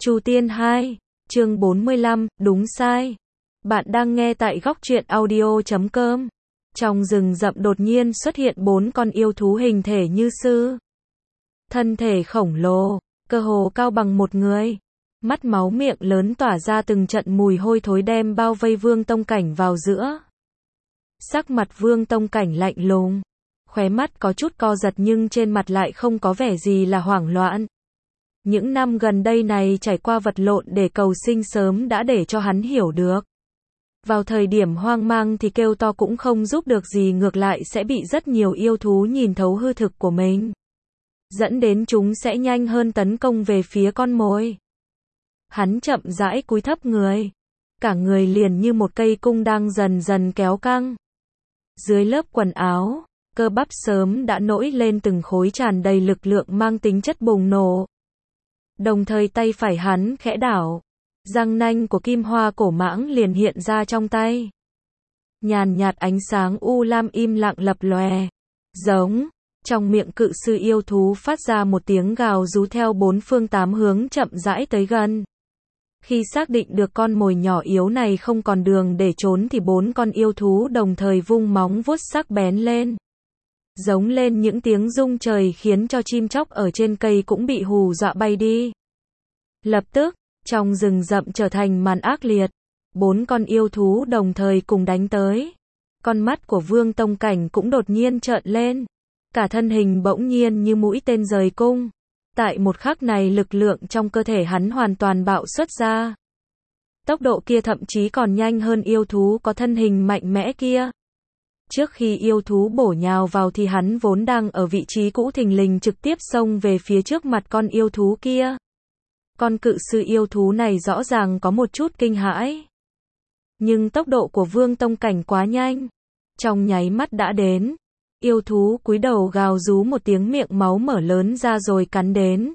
Chu Tiên 2, chương 45, đúng sai. Bạn đang nghe tại góc truyện audio.com. Trong rừng rậm đột nhiên xuất hiện 4 con yêu thú hình thể như sư. Thân thể khổng lồ, cơ hồ cao bằng một người. Mắt máu miệng lớn tỏa ra từng trận mùi hôi thối đem bao vây Vương Tông Cảnh vào giữa. Sắc mặt Vương Tông Cảnh lạnh lùng. Khóe mắt có chút co giật nhưng trên mặt lại không có vẻ gì là hoảng loạn. Những năm gần đây này trải qua vật lộn để cầu sinh sớm đã để cho hắn hiểu được. Vào thời điểm hoang mang thì kêu to cũng không giúp được gì, ngược lại sẽ bị rất nhiều yêu thú nhìn thấu hư thực của mình. Dẫn đến chúng sẽ nhanh hơn tấn công về phía con mồi. Hắn chậm rãi cúi thấp người. Cả người liền như một cây cung đang dần dần kéo căng. Dưới lớp quần áo, cơ bắp sớm đã nổi lên từng khối tràn đầy lực lượng mang tính chất bùng nổ. Đồng thời tay phải hắn khẽ đảo, răng nanh của kim hoa cổ mãng liền hiện ra trong tay. Nhàn nhạt ánh sáng u lam im lặng lập lòe. Giống, trong miệng cự sư yêu thú phát ra một tiếng gào rú theo 4 phương 8 hướng chậm rãi tới gần. Khi xác định được con mồi nhỏ yếu này không còn đường để trốn thì 4 con yêu thú đồng thời vung móng vuốt sắc bén lên. Giống lên những tiếng rung trời khiến cho chim chóc ở trên cây cũng bị hù dọa bay đi. Lập tức, trong rừng rậm trở thành màn ác liệt. 4 con yêu thú đồng thời cùng đánh tới. Con mắt của Vương Tông Cảnh cũng đột nhiên trợn lên. Cả thân hình bỗng nhiên như mũi tên rời cung. Tại một khắc này lực lượng trong cơ thể hắn hoàn toàn bạo xuất ra. Tốc độ kia thậm chí còn nhanh hơn yêu thú có thân hình mạnh mẽ kia. Trước khi yêu thú bổ nhào vào thì hắn vốn đang ở vị trí cũ thình lình trực tiếp xông về phía trước mặt con yêu thú kia. Con cự sư yêu thú này rõ ràng có một chút kinh hãi. Nhưng tốc độ của Vương Tông Cảnh quá nhanh. Trong nháy mắt đã đến. Yêu thú cúi đầu gào rú một tiếng, miệng máu mở lớn ra rồi cắn đến.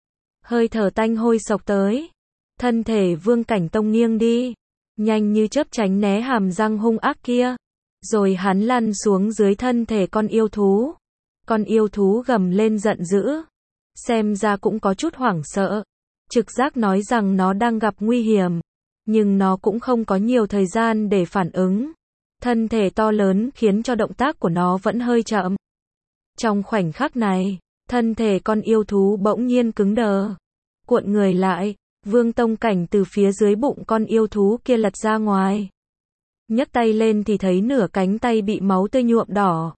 Hơi thở tanh hôi xộc tới. Thân thể Vương Cảnh Tông nghiêng đi. Nhanh như chớp tránh né hàm răng hung ác kia. Rồi hắn lăn xuống dưới thân thể con yêu thú. Con yêu thú gầm lên giận dữ. Xem ra cũng có chút hoảng sợ. Trực giác nói rằng nó đang gặp nguy hiểm. Nhưng nó cũng không có nhiều thời gian để phản ứng. Thân thể to lớn khiến cho động tác của nó vẫn hơi chậm. Trong khoảnh khắc này, thân thể con yêu thú bỗng nhiên cứng đờ. Cuộn người lại, Vương Tông Cảnh từ phía dưới bụng con yêu thú kia lật ra ngoài. Nhấc tay lên thì thấy nửa cánh tay bị máu tươi nhuộm đỏ.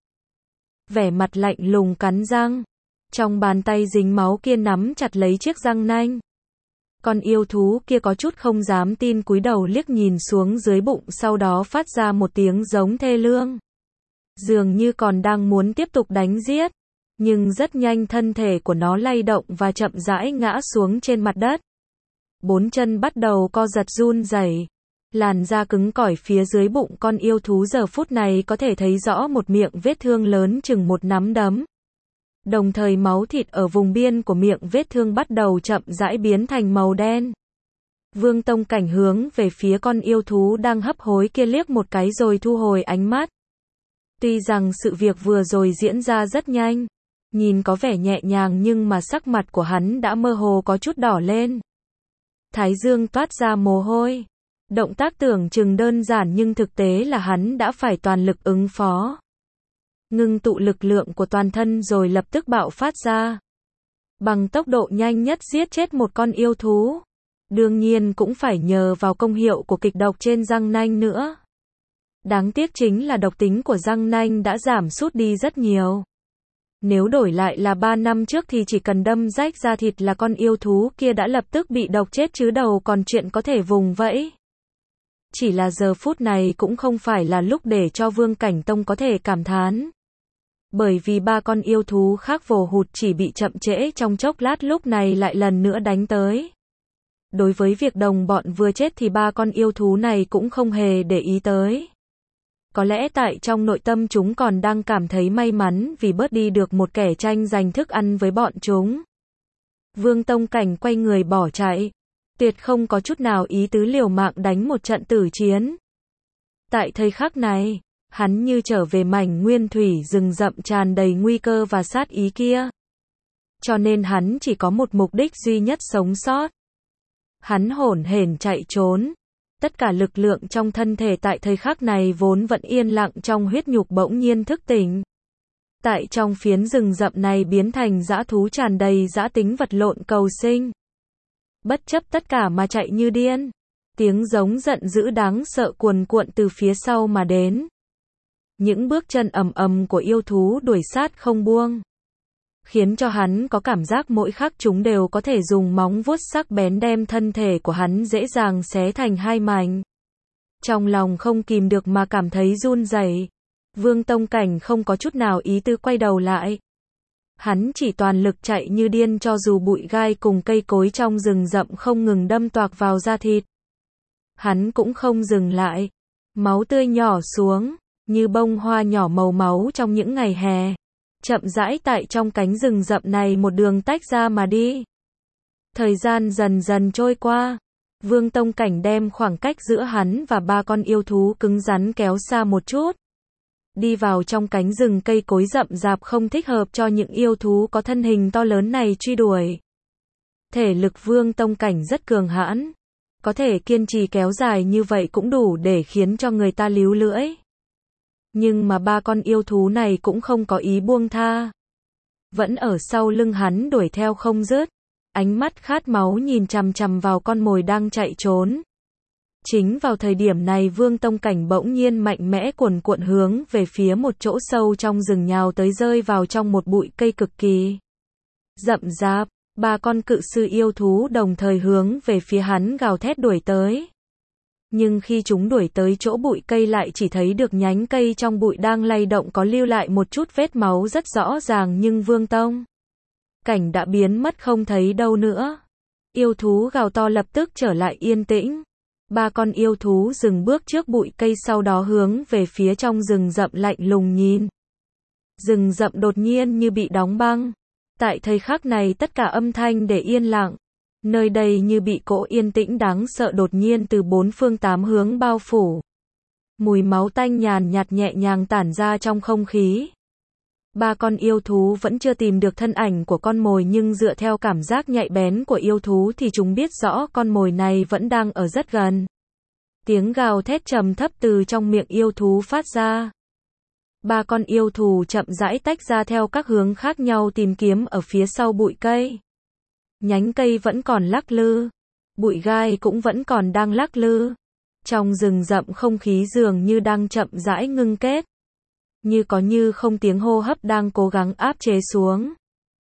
Vẻ mặt lạnh lùng cắn răng. Trong bàn tay dính máu kia nắm chặt lấy chiếc răng nanh. Con yêu thú kia có chút không dám tin, cúi đầu liếc nhìn xuống dưới bụng, sau đó phát ra một tiếng giống thê lương. Dường như còn đang muốn tiếp tục đánh giết. Nhưng rất nhanh thân thể của nó lay động và chậm rãi ngã xuống trên mặt đất. 4 chân bắt đầu co giật run rẩy. Làn da cứng cỏi phía dưới bụng con yêu thú giờ phút này có thể thấy rõ một miệng vết thương lớn chừng một nắm đấm. Đồng thời máu thịt ở vùng biên của miệng vết thương bắt đầu chậm rãi biến thành màu đen. Vương Tông Cảnh hướng về phía con yêu thú đang hấp hối kia liếc một cái rồi thu hồi ánh mắt. Tuy rằng sự việc vừa rồi diễn ra rất nhanh, nhìn có vẻ nhẹ nhàng nhưng mà sắc mặt của hắn đã mơ hồ có chút đỏ lên. Thái dương toát ra mồ hôi. Động tác tưởng chừng đơn giản nhưng thực tế là hắn đã phải toàn lực ứng phó. Ngưng tụ lực lượng của toàn thân rồi lập tức bạo phát ra. Bằng tốc độ nhanh nhất giết chết một con yêu thú. Đương nhiên cũng phải nhờ vào công hiệu của kịch độc trên răng nanh nữa. Đáng tiếc chính là độc tính của răng nanh đã giảm sút đi rất nhiều. Nếu đổi lại là 3 năm trước thì chỉ cần đâm rách da thịt là con yêu thú kia đã lập tức bị độc chết chứ đâu còn chuyện có thể vùng vẫy. Chỉ là giờ phút này cũng không phải là lúc để cho Vương Cảnh Tông có thể cảm thán. Bởi vì 3 con yêu thú khác vồ hụt chỉ bị chậm trễ trong chốc lát, lúc này lại lần nữa đánh tới. Đối với việc đồng bọn vừa chết thì 3 con yêu thú này cũng không hề để ý tới. Có lẽ tại trong nội tâm chúng còn đang cảm thấy may mắn vì bớt đi được một kẻ tranh giành thức ăn với bọn chúng. Vương Tông Cảnh quay người bỏ chạy. Tuyệt không có chút nào ý tứ liều mạng đánh một trận tử chiến. Tại thời khắc này, hắn như trở về mảnh nguyên thủy rừng rậm tràn đầy nguy cơ và sát ý kia. Cho nên hắn chỉ có một mục đích duy nhất: sống sót. Hắn hổn hển chạy trốn. Tất cả lực lượng trong thân thể tại thời khắc này vốn vẫn yên lặng trong huyết nhục bỗng nhiên thức tỉnh. Tại trong phiến rừng rậm này biến thành dã thú tràn đầy dã tính vật lộn cầu sinh. Bất chấp tất cả mà chạy như điên. Tiếng giống giận dữ đáng sợ cuồn cuộn từ phía sau mà đến. Những bước chân ầm ầm của yêu thú đuổi sát không buông. Khiến cho hắn có cảm giác mỗi khắc chúng đều có thể dùng móng vuốt sắc bén đem thân thể của hắn dễ dàng xé thành hai mảnh. Trong lòng không kìm được mà cảm thấy run rẩy. Vương Tông Cảnh không có chút nào ý tư quay đầu lại. Hắn chỉ toàn lực chạy như điên cho dù bụi gai cùng cây cối trong rừng rậm không ngừng đâm toạc vào da thịt. Hắn cũng không dừng lại. Máu tươi nhỏ xuống, như bông hoa nhỏ màu máu trong những ngày hè. Chậm rãi tại trong cánh rừng rậm này một đường tách ra mà đi. Thời gian dần dần trôi qua. Vương Tông Cảnh đem khoảng cách giữa hắn và ba con yêu thú cứng rắn kéo xa một chút. Đi vào trong cánh rừng cây cối rậm rạp không thích hợp cho những yêu thú có thân hình to lớn này truy đuổi. Thể lực Vương Tông Cảnh rất cường hãn. Có thể kiên trì kéo dài như vậy cũng đủ để khiến cho người ta líu lưỡi. Nhưng mà ba con yêu thú này cũng không có ý buông tha. Vẫn ở sau lưng hắn đuổi theo không dứt. Ánh mắt khát máu nhìn chằm chằm vào con mồi đang chạy trốn. Chính vào thời điểm này Vương Tông Cảnh bỗng nhiên mạnh mẽ cuồn cuộn hướng về phía một chỗ sâu trong rừng nhào tới rơi vào trong một bụi cây cực kỳ rậm rạp. Ba con cự sư yêu thú đồng thời hướng về phía hắn gào thét đuổi tới. Nhưng khi chúng đuổi tới chỗ bụi cây lại chỉ thấy được nhánh cây trong bụi đang lay động có lưu lại một chút vết máu rất rõ ràng nhưng Vương Tông Cảnh đã biến mất không thấy đâu nữa. Yêu thú gào to lập tức trở lại yên tĩnh. Ba con yêu thú dừng bước trước bụi cây sau đó hướng về phía trong rừng rậm lạnh lùng nhìn. Rừng rậm đột nhiên như bị đóng băng. Tại thời khắc này tất cả âm thanh để yên lặng. Nơi đây như bị cỗ yên tĩnh đáng sợ đột nhiên từ bốn phương tám hướng bao phủ. Mùi máu tanh nhàn nhạt nhẹ nhàng tản ra trong không khí. Ba con yêu thú vẫn chưa tìm được thân ảnh của con mồi nhưng dựa theo cảm giác nhạy bén của yêu thú thì chúng biết rõ con mồi này vẫn đang ở rất gần. Tiếng gào thét trầm thấp từ trong miệng yêu thú phát ra. Ba con yêu thú chậm rãi tách ra theo các hướng khác nhau tìm kiếm ở phía sau bụi cây. Nhánh cây vẫn còn lắc lư. Bụi gai cũng vẫn còn đang lắc lư. Trong rừng rậm không khí dường như đang chậm rãi ngưng kết. Như có như không tiếng hô hấp đang cố gắng áp chế xuống.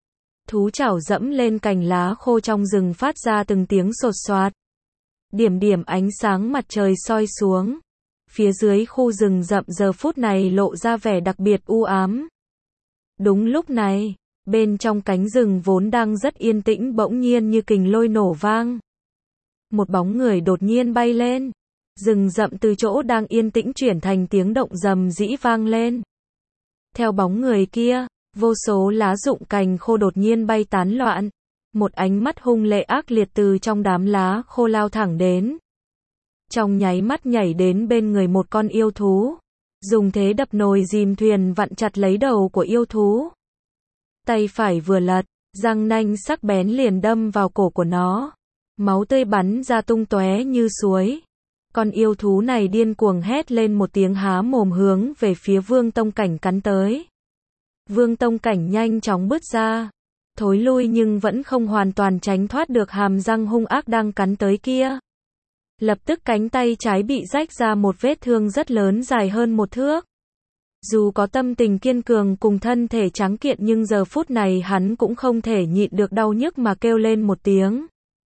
Thú chảo dẫm lên cành lá khô trong rừng phát ra từng tiếng sột soạt. Điểm điểm ánh sáng mặt trời soi xuống. Phía dưới khu rừng rậm giờ phút này lộ ra vẻ đặc biệt u ám. Đúng lúc này, bên trong cánh rừng vốn đang rất yên tĩnh bỗng nhiên như kình lôi nổ vang. Một bóng người đột nhiên bay lên. Rừng rậm từ chỗ đang yên tĩnh chuyển thành tiếng động rầm rĩ vang lên. Theo bóng người kia, vô số lá rụng cành khô đột nhiên bay tán loạn. Một ánh mắt hung lệ ác liệt từ trong đám lá khô lao thẳng đến. Trong nháy mắt nhảy đến bên người một con yêu thú. Dùng thế đập nồi dìm thuyền vặn chặt lấy đầu của yêu thú. Tay phải vừa lật, răng nanh sắc bén liền đâm vào cổ của nó. Máu tươi bắn ra tung tóe như suối. Con yêu thú này điên cuồng hét lên một tiếng há mồm hướng về phía Vương Tông Cảnh cắn tới. Vương Tông Cảnh nhanh chóng bứt ra. Thối lui nhưng vẫn không hoàn toàn tránh thoát được hàm răng hung ác đang cắn tới kia. Lập tức cánh tay trái bị rách ra một vết thương rất lớn dài hơn một thước. Dù có tâm tình kiên cường cùng thân thể tráng kiện nhưng giờ phút này hắn cũng không thể nhịn được đau nhức mà kêu lên một tiếng.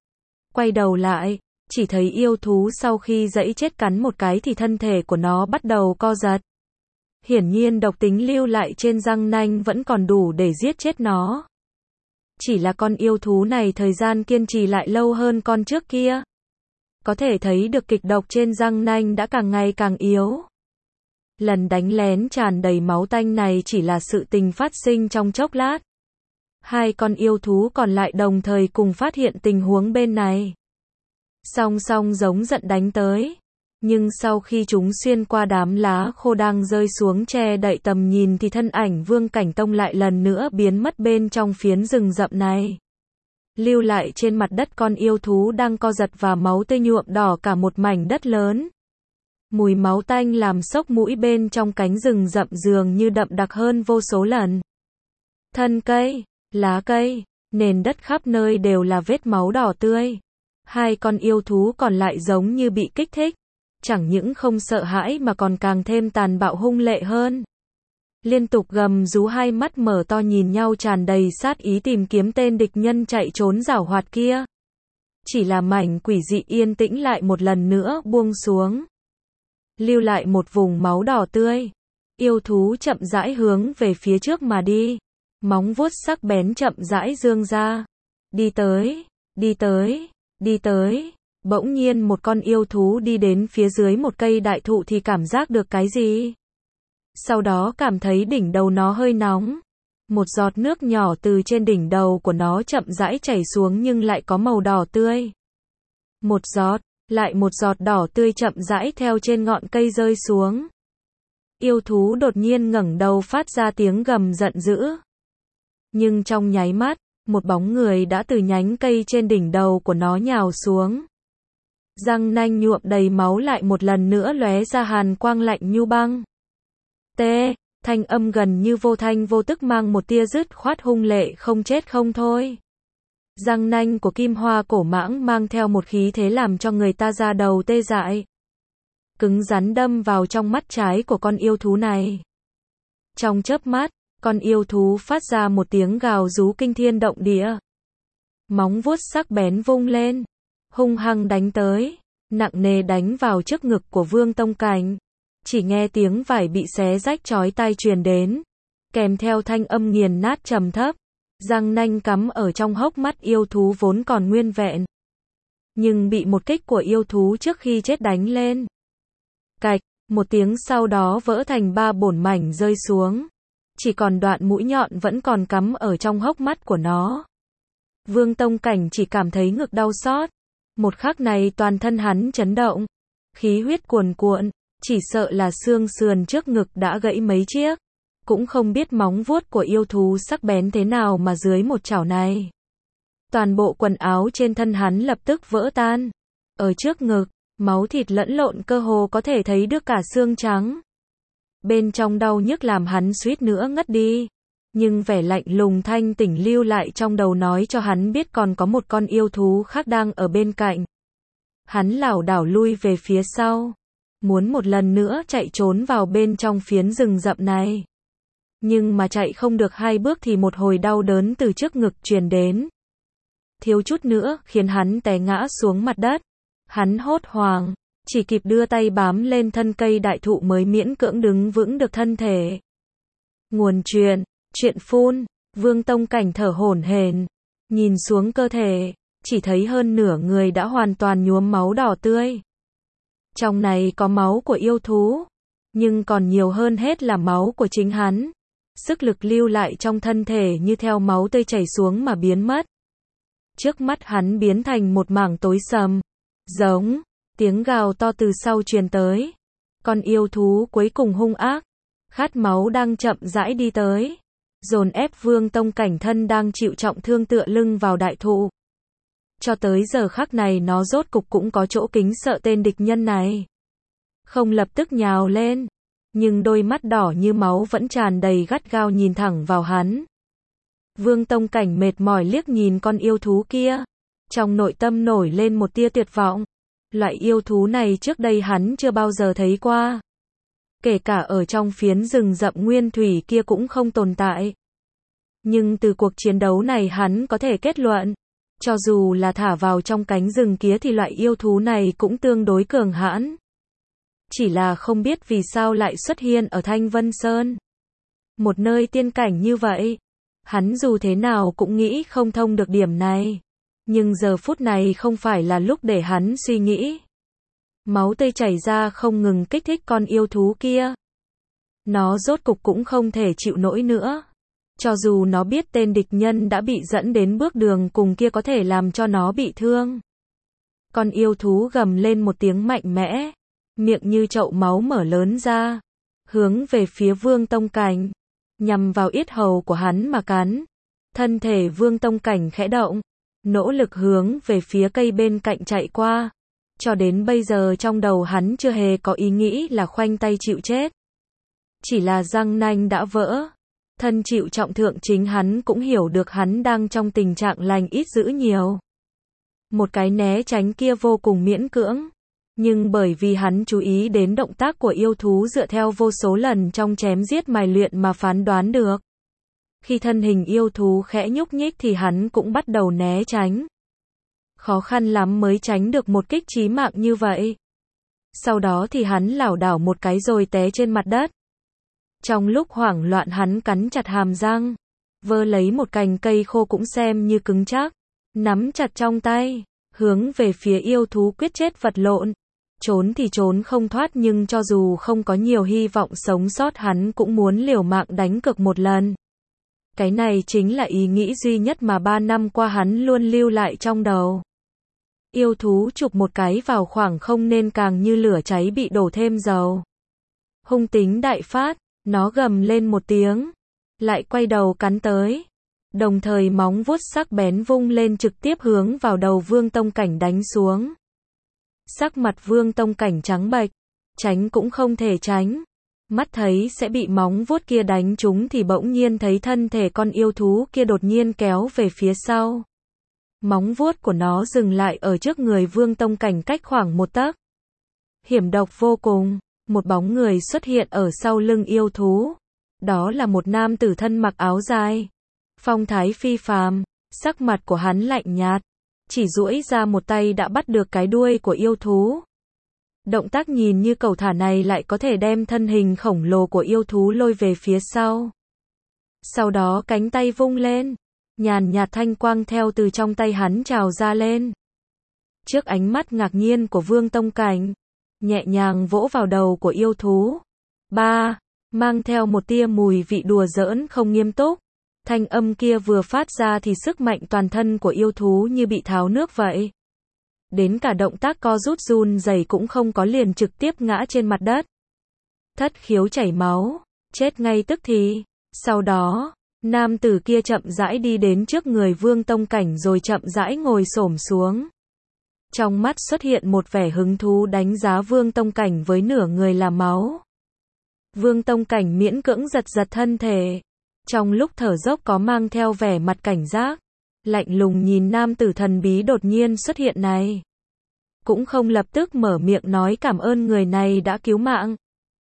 Quay đầu lại, chỉ thấy yêu thú sau khi giãy chết cắn một cái thì thân thể của nó bắt đầu co giật. Hiển nhiên độc tính lưu lại trên răng nanh vẫn còn đủ để giết chết nó. Chỉ là con yêu thú này thời gian kiên trì lại lâu hơn con trước kia. Có thể thấy được kịch độc trên răng nanh đã càng ngày càng yếu. Lần đánh lén tràn đầy máu tanh này chỉ là sự tình phát sinh trong chốc lát. Hai con yêu thú còn lại đồng thời cùng phát hiện tình huống bên này. Song song giống giận đánh tới. Nhưng sau khi chúng xuyên qua đám lá khô đang rơi xuống che đậy tầm nhìn thì thân ảnh Vương Cảnh Tông lại lần nữa biến mất bên trong phiến rừng rậm này. lưu lại trên mặt đất con yêu thú đang co giật và máu tươi nhuộm đỏ cả một mảnh đất lớn. Mùi máu tanh làm sốc mũi bên trong cánh rừng rậm dường như đậm đặc hơn vô số lần. Thân cây, lá cây, nền đất khắp nơi đều là vết máu đỏ tươi. Hai con yêu thú còn lại giống như bị kích thích, chẳng những không sợ hãi mà còn càng thêm tàn bạo hung lệ hơn. Liên tục gầm rú, hai mắt mở to nhìn nhau tràn đầy sát ý tìm kiếm tên địch nhân chạy trốn giảo hoạt kia. Chỉ là mảnh quỷ dị yên tĩnh lại một lần nữa buông xuống, lưu lại một vùng máu đỏ tươi. Yêu thú chậm rãi hướng về phía trước mà đi, móng vuốt sắc bén chậm rãi giương ra. Đi tới, đi tới, đi tới. Bỗng nhiên một con yêu thú đi đến phía dưới một cây đại thụ thì cảm giác được cái gì? Sau đó cảm thấy đỉnh đầu nó hơi nóng. Một giọt nước nhỏ từ trên đỉnh đầu của nó chậm rãi chảy xuống nhưng lại có màu đỏ tươi. Một giọt, lại một giọt đỏ tươi chậm rãi theo trên ngọn cây rơi xuống. Yêu thú đột nhiên ngẩng đầu phát ra tiếng gầm giận dữ. Nhưng trong nháy mắt, một bóng người đã từ nhánh cây trên đỉnh đầu của nó nhào xuống. Răng nanh nhuộm đầy máu lại một lần nữa lóe ra hàn quang lạnh như băng. Thanh âm gần như vô thanh vô tức mang một tia dứt khoát hung lệ không chết không thôi. Răng nanh của kim hoa cổ mãng mang theo một khí thế làm cho người ta da đầu tê dại. Cứng rắn đâm vào trong mắt trái của con yêu thú này. Trong chớp mắt, con yêu thú phát ra một tiếng gào rú kinh thiên động địa. Móng vuốt sắc bén vung lên, hung hăng đánh tới, nặng nề đánh vào trước ngực của Vương Tông Cảnh. Chỉ nghe tiếng vải bị xé rách chói tai truyền đến, kèm theo thanh âm nghiền nát trầm thấp. Răng nanh cắm ở trong hốc mắt yêu thú vốn còn nguyên vẹn, nhưng bị một kích của yêu thú trước khi chết đánh lên. Cạch, một tiếng sau đó vỡ thành 3 bổn mảnh rơi xuống. Chỉ còn đoạn mũi nhọn vẫn còn cắm ở trong hốc mắt của nó. Vương Tông Cảnh chỉ cảm thấy ngực đau xót. Một khắc này toàn thân hắn chấn động, khí huyết cuồn cuộn, chỉ sợ là xương sườn trước ngực đã gãy mấy chiếc. Cũng không biết móng vuốt của yêu thú sắc bén thế nào mà dưới một chảo này, toàn bộ quần áo trên thân hắn lập tức vỡ tan. Ở trước ngực, máu thịt lẫn lộn cơ hồ có thể thấy được cả xương trắng. Bên trong đau nhức làm hắn suýt nữa ngất đi. Nhưng vẻ lạnh lùng thanh tỉnh lưu lại trong đầu nói cho hắn biết còn có một con yêu thú khác đang ở bên cạnh. Hắn lảo đảo lui về phía sau, muốn một lần nữa chạy trốn vào bên trong phiến rừng rậm này. Nhưng mà chạy không được 2 bước thì một hồi đau đớn từ trước ngực truyền đến. Thiếu chút nữa khiến hắn té ngã xuống mặt đất. Hắn hốt hoảng, chỉ kịp đưa tay bám lên thân cây đại thụ mới miễn cưỡng đứng vững được thân thể. Nguồn chuyện phun, Vương Tông Cảnh thở hổn hển, nhìn xuống cơ thể, chỉ thấy hơn nửa người đã hoàn toàn nhuốm máu đỏ tươi. Trong này có máu của yêu thú, nhưng còn nhiều hơn hết là máu của chính hắn. Sức lực lưu lại trong thân thể như theo máu tươi chảy xuống mà biến mất. Trước mắt hắn biến thành một mảng tối sầm. Giống, tiếng gào to từ sau truyền tới. Con yêu thú cuối cùng hung ác, khát máu đang chậm rãi đi tới, dồn ép Vương Tông Cảnh thân đang chịu trọng thương tựa lưng vào đại thụ. Cho tới giờ khắc này nó rốt cục cũng có chỗ kính sợ tên địch nhân này. Không lập tức nhào lên, nhưng đôi mắt đỏ như máu vẫn tràn đầy gắt gao nhìn thẳng vào hắn. Vương Tông Cảnh mệt mỏi liếc nhìn con yêu thú kia, trong nội tâm nổi lên một tia tuyệt vọng. Loại yêu thú này trước đây hắn chưa bao giờ thấy qua. Kể cả ở trong phiến rừng rậm nguyên thủy kia cũng không tồn tại. Nhưng từ cuộc chiến đấu này hắn có thể kết luận, cho dù là thả vào trong cánh rừng kia thì loại yêu thú này cũng tương đối cường hãn. Chỉ là không biết vì sao lại xuất hiện ở Thanh Vân Sơn. Một nơi tiên cảnh như vậy, hắn dù thế nào cũng nghĩ không thông được điểm này. Nhưng giờ phút này không phải là lúc để hắn suy nghĩ. Máu tươi chảy ra không ngừng kích thích con yêu thú kia. Nó rốt cục cũng không thể chịu nổi nữa. Cho dù nó biết tên địch nhân đã bị dẫn đến bước đường cùng kia có thể làm cho nó bị thương. Con yêu thú gầm lên một tiếng mạnh mẽ, miệng như chậu máu mở lớn ra, hướng về phía Vương Tông Cảnh, nhằm vào yết hầu của hắn mà cắn. Thân thể Vương Tông Cảnh khẽ động, nỗ lực hướng về phía cây bên cạnh chạy qua. Cho đến bây giờ trong đầu hắn chưa hề có ý nghĩ là khoanh tay chịu chết. Chỉ là răng nanh đã vỡ. Thân chịu trọng thương chính hắn cũng hiểu được hắn đang trong tình trạng lành ít dữ nhiều. Một cái né tránh kia vô cùng miễn cưỡng. Nhưng bởi vì hắn chú ý đến động tác của yêu thú dựa theo vô số lần trong chém giết mài luyện mà phán đoán được. Khi thân hình yêu thú khẽ nhúc nhích thì hắn cũng bắt đầu né tránh. Khó khăn lắm mới tránh được một kích chí mạng như vậy. Sau đó thì hắn lảo đảo một cái rồi té trên mặt đất. Trong lúc hoảng loạn hắn cắn chặt hàm răng, vơ lấy một cành cây khô cũng xem như cứng chắc, nắm chặt trong tay, hướng về phía yêu thú quyết chết vật lộn. Trốn thì trốn không thoát nhưng cho dù không có nhiều hy vọng sống sót hắn cũng muốn liều mạng đánh cược một lần. Cái này chính là ý nghĩ duy nhất mà 3 năm qua hắn luôn lưu lại trong đầu. Yêu thú chụp một cái vào khoảng không nên càng như lửa cháy bị đổ thêm dầu. Hung tính đại phát, nó gầm lên một tiếng, lại quay đầu cắn tới. Đồng thời móng vuốt sắc bén vung lên trực tiếp hướng vào đầu Vương Tông Cảnh đánh xuống. Sắc mặt Vương Tông Cảnh trắng bệch, tránh cũng không thể tránh. Mắt thấy sẽ bị móng vuốt kia đánh trúng thì bỗng nhiên thấy thân thể con yêu thú kia đột nhiên kéo về phía sau. Móng vuốt của nó dừng lại ở trước người Vương Tông Cảnh cách khoảng 1 tấc. Hiểm độc vô cùng, một bóng người xuất hiện ở sau lưng yêu thú. Đó là một nam tử thân mặc áo dài, phong thái phi phàm, sắc mặt của hắn lạnh nhạt, chỉ duỗi ra một tay đã bắt được cái đuôi của yêu thú. Động tác nhìn như cầu thả này lại có thể đem thân hình khổng lồ của yêu thú lôi về phía sau. Sau đó cánh tay vung lên, nhàn nhạt thanh quang theo từ trong tay hắn trào ra lên. Trước ánh mắt ngạc nhiên của Vương Tông Cảnh, nhẹ nhàng vỗ vào đầu của yêu thú. Ba, mang theo một tia mùi vị đùa giỡn không nghiêm túc. Thanh âm kia vừa phát ra thì sức mạnh toàn thân của yêu thú như bị tháo nước vậy. Đến cả động tác co rút run rẩy cũng không có, liền trực tiếp ngã trên mặt đất. Thất khiếu chảy máu, chết ngay tức thì. Sau đó, nam tử kia chậm rãi đi đến trước người Vương Tông Cảnh rồi chậm rãi ngồi xổm xuống. Trong mắt xuất hiện một vẻ hứng thú đánh giá Vương Tông Cảnh với nửa người là máu. Vương Tông Cảnh miễn cưỡng giật giật thân thể. Trong lúc thở dốc có mang theo vẻ mặt cảnh giác, lạnh lùng nhìn nam tử thần bí đột nhiên xuất hiện này. Cũng không lập tức mở miệng nói cảm ơn người này đã cứu mạng.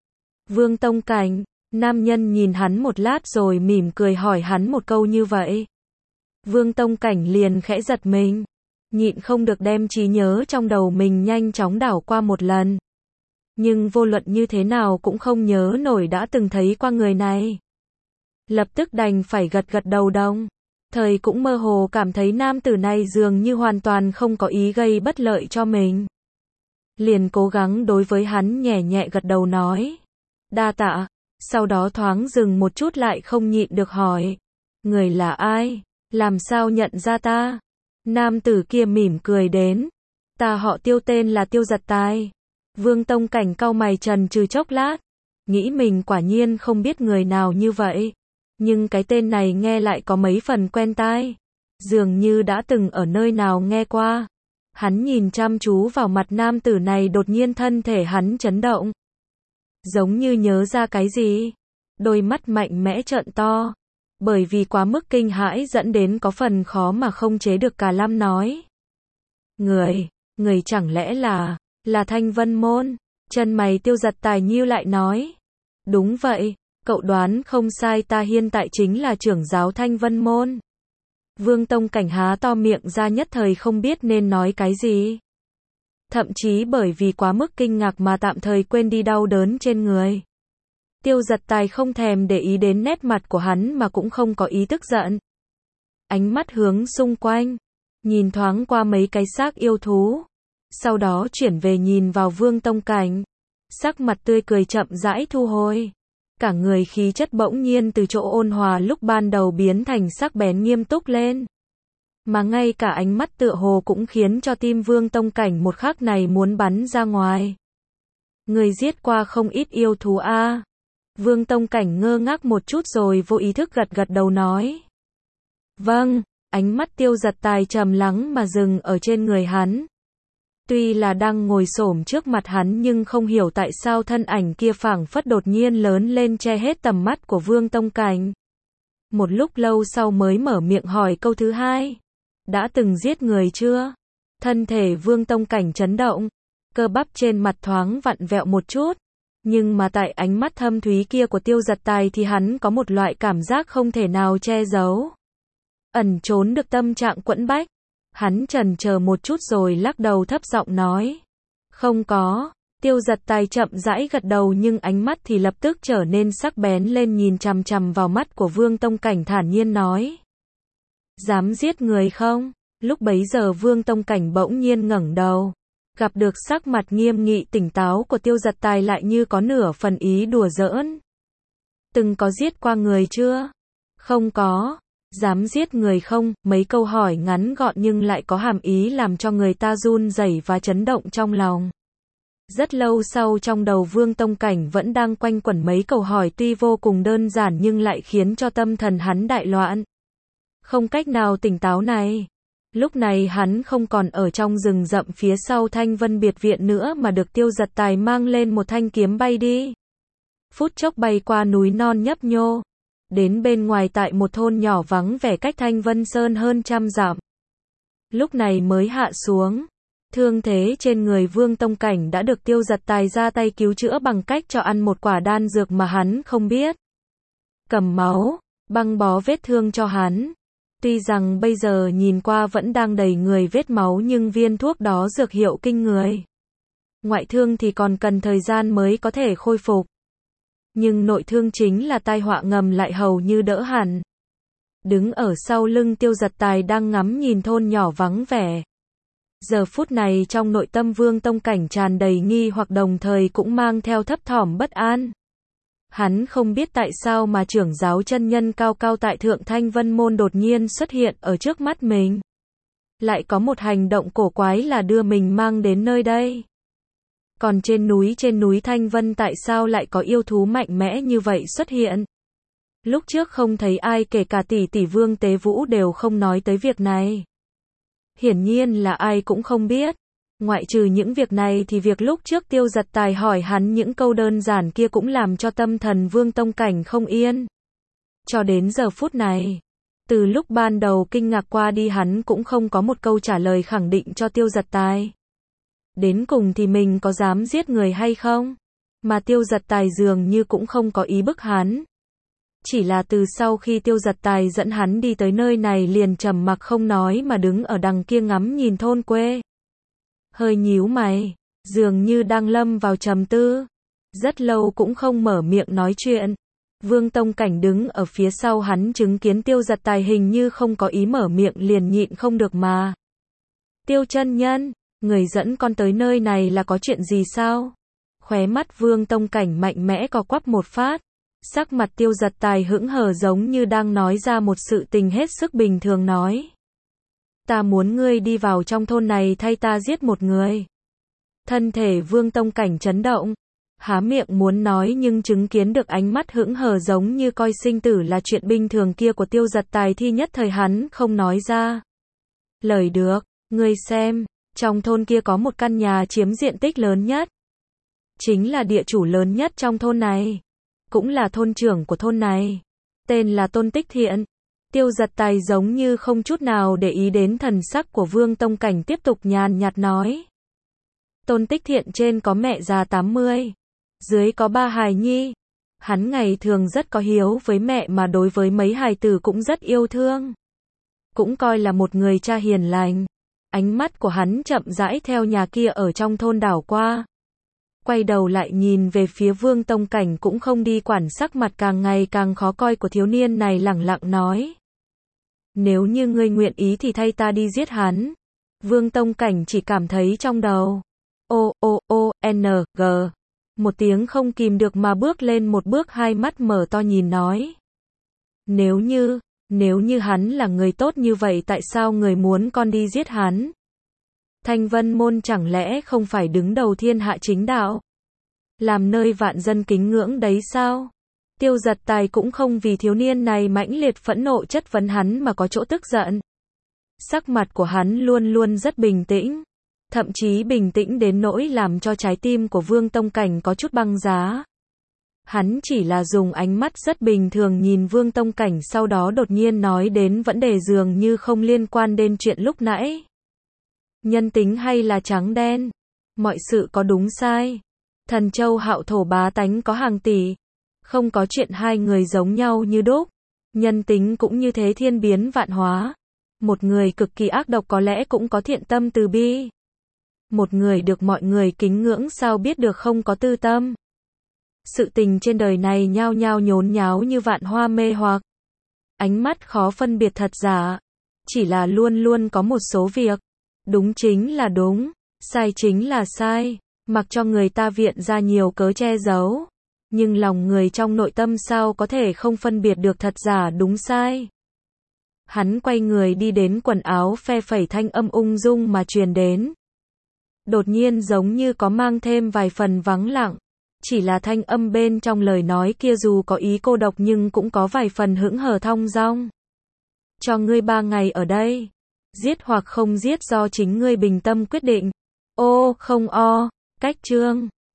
Vương Tông Cảnh, nam nhân nhìn hắn một lát rồi mỉm cười hỏi hắn một câu như vậy. Vương Tông Cảnh liền khẽ giật mình, nhịn không được đem trí nhớ trong đầu mình nhanh chóng đảo qua một lần. Nhưng vô luận như thế nào cũng không nhớ nổi đã từng thấy qua người này. Lập tức đành phải gật gật đầu đồng. Thời cũng mơ hồ cảm thấy nam tử này dường như hoàn toàn không có ý gây bất lợi cho mình. Liền cố gắng đối với hắn nhẹ nhẹ gật đầu nói. Đa tạ. Sau đó thoáng dừng một chút lại không nhịn được hỏi. Người là ai? Làm sao nhận ra ta? Nam tử kia mỉm cười đến. Ta họ Tiêu, tên là Tiêu Giật Tài. Vương Tông Cảnh cau mày trần trừ chốc lát. Nghĩ mình quả nhiên không biết người nào như vậy. Nhưng cái tên này nghe lại có mấy phần quen tai. Dường như đã từng ở nơi nào nghe qua. Hắn nhìn chăm chú vào mặt nam tử này, đột nhiên thân thể hắn chấn động. Giống như nhớ ra cái gì. Đôi mắt mạnh mẽ trợn to. Bởi vì quá mức kinh hãi dẫn đến có phần khó mà không chế được, cả lâm nói. Người chẳng lẽ là Thanh Vân Môn? Chân mày Tiêu Giật Tài nhíu lại nói. Đúng vậy. Cậu đoán không sai, ta hiện tại chính là trưởng giáo Thanh Vân Môn. Vương Tông Cảnh há to miệng ra nhất thời không biết nên nói cái gì. Thậm chí bởi vì quá mức kinh ngạc mà tạm thời quên đi đau đớn trên người. Tiêu Giật Tài không thèm để ý đến nét mặt của hắn mà cũng không có ý tức giận. Ánh mắt hướng xung quanh, nhìn thoáng qua mấy cái xác yêu thú. Sau đó chuyển về nhìn vào Vương Tông Cảnh. Sắc mặt tươi cười chậm rãi thu hồi. Cả người khí chất bỗng nhiên từ chỗ ôn hòa lúc ban đầu biến thành sắc bén nghiêm túc lên. Mà ngay cả ánh mắt tựa hồ cũng khiến cho tim Vương Tông Cảnh một khắc này muốn bắn ra ngoài. Người giết qua không ít yêu thú a. Vương Tông Cảnh ngơ ngác một chút rồi vô ý thức gật gật đầu nói. Vâng, Ánh mắt Tiêu Giật Tài trầm lắng mà dừng ở trên người hắn. Tuy là đang ngồi xổm trước mặt hắn nhưng không hiểu tại sao thân ảnh kia phảng phất đột nhiên lớn lên che hết tầm mắt của Vương Tông Cảnh. Một lúc lâu sau mới mở miệng hỏi câu thứ hai. Đã từng giết người chưa? Thân thể Vương Tông Cảnh chấn động, cơ bắp trên mặt thoáng vặn vẹo một chút. Nhưng mà tại ánh mắt thâm thúy kia của Tiêu Giật Tài thì hắn có một loại cảm giác không thể nào che giấu. Ẩn trốn được tâm trạng quẫn bách. Hắn chần chờ một chút rồi lắc đầu thấp giọng nói. Không có. Tiêu Giật Tài chậm rãi gật đầu nhưng ánh mắt thì lập tức trở nên sắc bén lên, nhìn chằm chằm vào mắt của Vương Tông Cảnh thản nhiên nói. Dám giết người không? Lúc bấy giờ Vương Tông Cảnh bỗng nhiên ngẩng đầu. Gặp được sắc mặt nghiêm nghị tỉnh táo của Tiêu Giật Tài lại như có nửa phần ý đùa giỡn. Từng có giết qua người chưa? Không có. Dám giết người không? Mấy câu hỏi ngắn gọn nhưng lại có hàm ý làm cho người ta run rẩy và chấn động trong lòng. Rất lâu sau trong đầu Vương Tông Cảnh vẫn đang quanh quẩn mấy câu hỏi tuy vô cùng đơn giản nhưng lại khiến cho tâm thần hắn đại loạn. Không cách nào tỉnh táo này. Lúc này hắn không còn ở trong rừng rậm phía sau Thanh Vân biệt viện nữa mà được Tiêu Giật Tài mang lên một thanh kiếm bay đi. Phút chốc bay qua núi non nhấp nhô. Đến bên ngoài tại một thôn nhỏ vắng vẻ cách Thanh Vân Sơn hơn 100 dặm. Lúc này mới hạ xuống. Thương thế trên người Vương Tông Cảnh đã được Tiêu Giật Tài ra tay cứu chữa bằng cách cho ăn một quả đan dược mà hắn không biết. Cầm máu, băng bó vết thương cho hắn. Tuy rằng bây giờ nhìn qua vẫn đang đầy người vết máu nhưng viên thuốc đó dược hiệu kinh người. Ngoại thương thì còn cần thời gian mới có thể khôi phục. Nhưng nội thương chính là tai họa ngầm lại hầu như đỡ hẳn. Đứng ở sau lưng Tiêu Giật Tài đang ngắm nhìn thôn nhỏ vắng vẻ. Giờ phút này trong nội tâm Vương Tông Cảnh tràn đầy nghi hoặc đồng thời cũng mang theo thấp thỏm bất an. Hắn không biết tại sao mà trưởng giáo chân nhân cao cao tại Thượng Thanh Vân Môn đột nhiên xuất hiện ở trước mắt mình. Lại có một hành động cổ quái là đưa mình mang đến nơi đây. Còn trên núi Thanh Vân tại sao lại có yêu thú mạnh mẽ như vậy xuất hiện? Lúc trước không thấy ai kể cả tỷ Vương Tế Vũ đều không nói tới việc này. Hiển nhiên là ai cũng không biết. Ngoại trừ những việc này thì việc lúc trước Tiêu Giật Tài hỏi hắn những câu đơn giản kia cũng làm cho tâm thần Vương Tông Cảnh không yên. Cho đến giờ phút này, từ lúc ban đầu kinh ngạc qua đi hắn cũng không có một câu trả lời khẳng định cho Tiêu Giật Tài. Đến cùng thì mình có dám giết người hay không? Mà Tiêu Giật Tài dường như cũng không có ý bức hắn. Chỉ là từ sau khi Tiêu Giật Tài dẫn hắn đi tới nơi này liền trầm mặc không nói mà đứng ở đằng kia ngắm nhìn thôn quê. Hơi nhíu mày, dường như đang lâm vào trầm tư. Rất lâu cũng không mở miệng nói chuyện. Vương Tông Cảnh đứng ở phía sau hắn chứng kiến Tiêu Giật Tài hình như không có ý mở miệng liền nhịn không được mà. Tiêu chân nhân, người dẫn con tới nơi này là có chuyện gì sao? Khóe mắt Vương Tông Cảnh mạnh mẽ co quắp một phát. Sắc mặt Tiêu Giật Tài hững hờ giống như đang nói ra một sự tình hết sức bình thường nói. Ta muốn ngươi đi vào trong thôn này thay ta giết một người. Thân thể Vương Tông Cảnh chấn động. Há miệng muốn nói nhưng chứng kiến được ánh mắt hững hờ giống như coi sinh tử là chuyện bình thường kia của Tiêu Giật Tài thì nhất thời hắn không nói ra. Lời được, ngươi xem, trong thôn kia có một căn nhà chiếm diện tích lớn nhất. Chính là địa chủ lớn nhất trong thôn này. Cũng là thôn trưởng của thôn này. Tên là Tôn Tích Thiện. Tiêu Giật Tài giống như không chút nào để ý đến thần sắc của Vương Tông Cảnh tiếp tục nhàn nhạt nói. Tôn Tích Thiện trên có mẹ già 80. Dưới có 3 hài nhi. Hắn ngày thường rất có hiếu với mẹ mà đối với mấy hài tử cũng rất yêu thương. Cũng coi là một người cha hiền lành. Ánh mắt của hắn chậm rãi theo nhà kia ở trong thôn đảo qua. Quay đầu lại nhìn về phía Vương Tông Cảnh cũng không đi quản sắc mặt càng ngày càng khó coi của thiếu niên này lẳng lặng nói. Nếu như ngươi nguyện ý thì thay ta đi giết hắn. Vương Tông Cảnh chỉ cảm thấy trong đầu. G. Một tiếng không kìm được mà bước lên một bước hai mắt mở to nhìn nói. Nếu như hắn là người tốt như vậy tại sao người muốn con đi giết hắn? Thanh Vân Môn chẳng lẽ không phải đứng đầu thiên hạ chính đạo? Làm nơi vạn dân kính ngưỡng đấy sao? Tiêu Giật Tài cũng không vì thiếu niên này mãnh liệt phẫn nộ chất vấn hắn mà có chỗ tức giận. Sắc mặt của hắn luôn luôn rất bình tĩnh, thậm chí bình tĩnh đến nỗi làm cho trái tim của Vương Tông Cảnh có chút băng giá. Hắn chỉ là dùng ánh mắt rất bình thường nhìn Vương Tông Cảnh, sau đó đột nhiên nói đến vấn đề dường như không liên quan đến chuyện lúc nãy. Nhân tính hay là trắng đen? Mọi sự có đúng sai. Thần châu hạo thổ bá tánh có hàng tỷ. Không có chuyện hai người giống nhau như đúc. Nhân tính cũng như thế, thiên biến vạn hóa. Một người cực kỳ ác độc có lẽ cũng có thiện tâm từ bi. Một người được mọi người kính ngưỡng sao biết được không có tư tâm. Sự tình trên đời này nhao nhao nhốn nháo như vạn hoa mê hoặc. Ánh mắt khó phân biệt thật giả. Chỉ là luôn luôn có một số việc. Đúng chính là đúng, sai chính là sai. Mặc cho người ta viện ra nhiều cớ che giấu. Nhưng lòng người trong nội tâm sao có thể không phân biệt được thật giả đúng sai. Hắn quay người đi đến quần áo phe phẩy, thanh âm ung dung mà truyền đến. Đột nhiên giống như có mang thêm vài phần vắng lặng. Chỉ là thanh âm bên trong lời nói kia dù có ý cô độc nhưng cũng có vài phần hững hờ thong dong. Cho ngươi 3 ngày ở đây. Giết hoặc không giết do chính ngươi bình tâm quyết định. Ô, không o, cách chương.